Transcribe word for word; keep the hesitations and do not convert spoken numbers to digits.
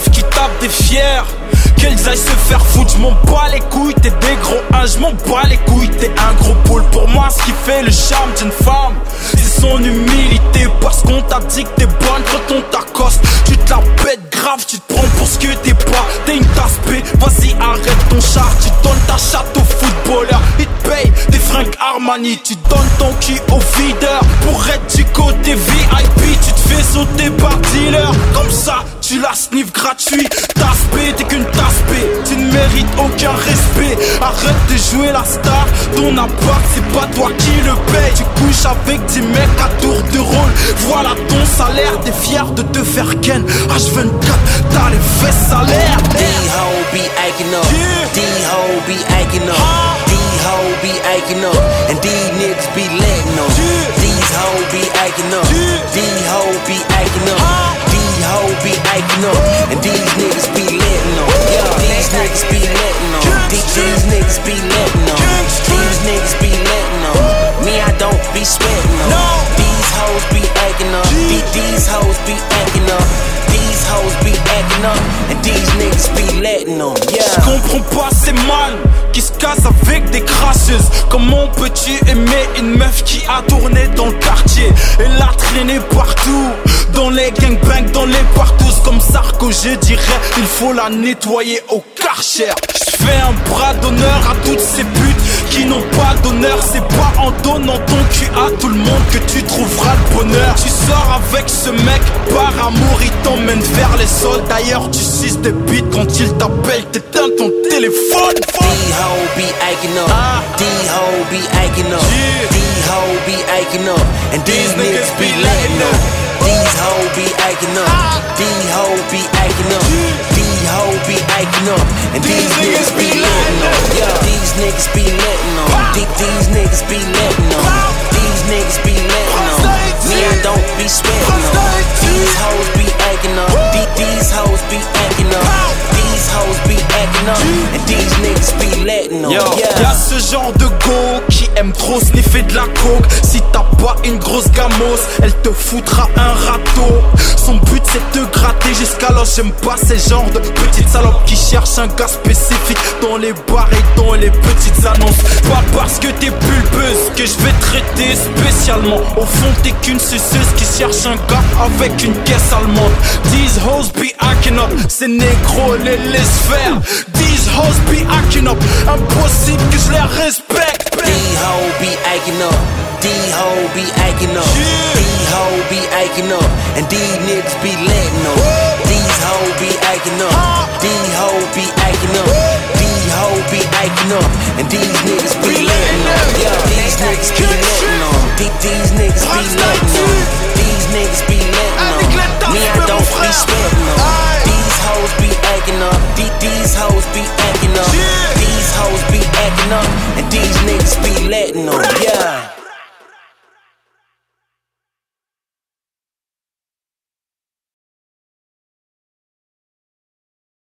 meufs qui tapent des fiers, qu'elles aillent se faire foutre. J'm'en bats les couilles, t'es des gros hein, j'm'en bats les couilles, t'es un gros poule. Pour moi ce qui fait le charme d'une femme, c'est son humilité. Parce qu'on t'a dit que t'es bonne quand on t'accoste, tu te la pètes grave, tu te prends pour ce que t'es pas. T'es une tasse P, vas-y arrête ton char. Tu donnes ta chatte au footballeur, il te paye des fringues Armani. Tu donnes ton cul au videur pour être du côté V I P. Tu te fais sauter par dealer, comme ça tu la sniff gratuit. Tasse P, t'es qu'une tasse P, tu ne mérites aucun respect. Arrête de jouer la star, ton appart c'est pas toi qui le paye. Tu couches avec des mecs à tour de rôle, voilà ton salaire. T'es fier de te faire ken H vingt-quatre, t'as les fesses salaires. D-ho be acting up, yeah. D-ho be acting up, huh? D-ho be acting up, and these niggas be letting up, yeah. These hoes be acting up, yeah. D-ho be acting up, huh? D-ho be acting up, and these niggas be letting up, yeah, these niggas be letting up, these niggas be letting up, these niggas be letting up, me I don't be sweating up, no. These hoes be acting up, these hoes be acting up, these hoes be acting up, and these niggas be letting them, yeah. J'comprends pas ces man qui se cassent avec des cracheuses. Comment peux-tu aimer une meuf qui a tourné dans le quartier? Elle a traîné partout, dans les gangbangs, dans les partous. Comme Sarko je dirais, il faut la nettoyer au Karcher. J'fais un bras d'honneur à toutes ces putes qui n'ont pas d'honneur. C'est pas en donnant ton cul à tout le monde que tu trouveras le bonheur. Tu sors avec ce mec par amour, il t'emmène vers les sols. D'ailleurs tu suces des bites quand il t'appelle, t'éteins ton téléphone. D-ho be acting up, ah. D-ho be acting up, yeah. D-ho be acting up, and these, these niggas be letting up. These hoes be acting up, ah. D-ho be acting up, yeah. D-ho be acting up, and these, these niggas be letting up. Yeah, these niggas be letting up, these niggas be letting up, these niggas be letting up. Me I don't be sweating up. These hoes be acting up, these hoes be acting up, these hoes be acting up, and these niggas be letting up. Yo, yeah. Y'a ce genre de go qui aime trop sniffer de la coke. Si t'as pas une grosse gamos, elle te foutra un râteau. Son but c'est de gratter jusqu'à l'os. J'aime pas ces genres de petites salopes qui cherchent un gars spécifique dans les bars et dans les petites annonces. Pas parce que t'es pulpeuse que je vais traiter spécialement. Au fond t'es qu'une suceuse qui cherche un gars avec une caisse allemande. These hoes be acting up, ces négros les laisse faire. These hoes be acting up, impossible que je les respecte. D-ho be acting up, D-ho be acting up, yeah. D-ho be acting up, and these niggas be letting up. These hoes be acting up, D-ho be acting up, D-ho be acting up, and these niggas be letting up. Yeah, these niggas be letting up, these niggas be letting up, these niggas be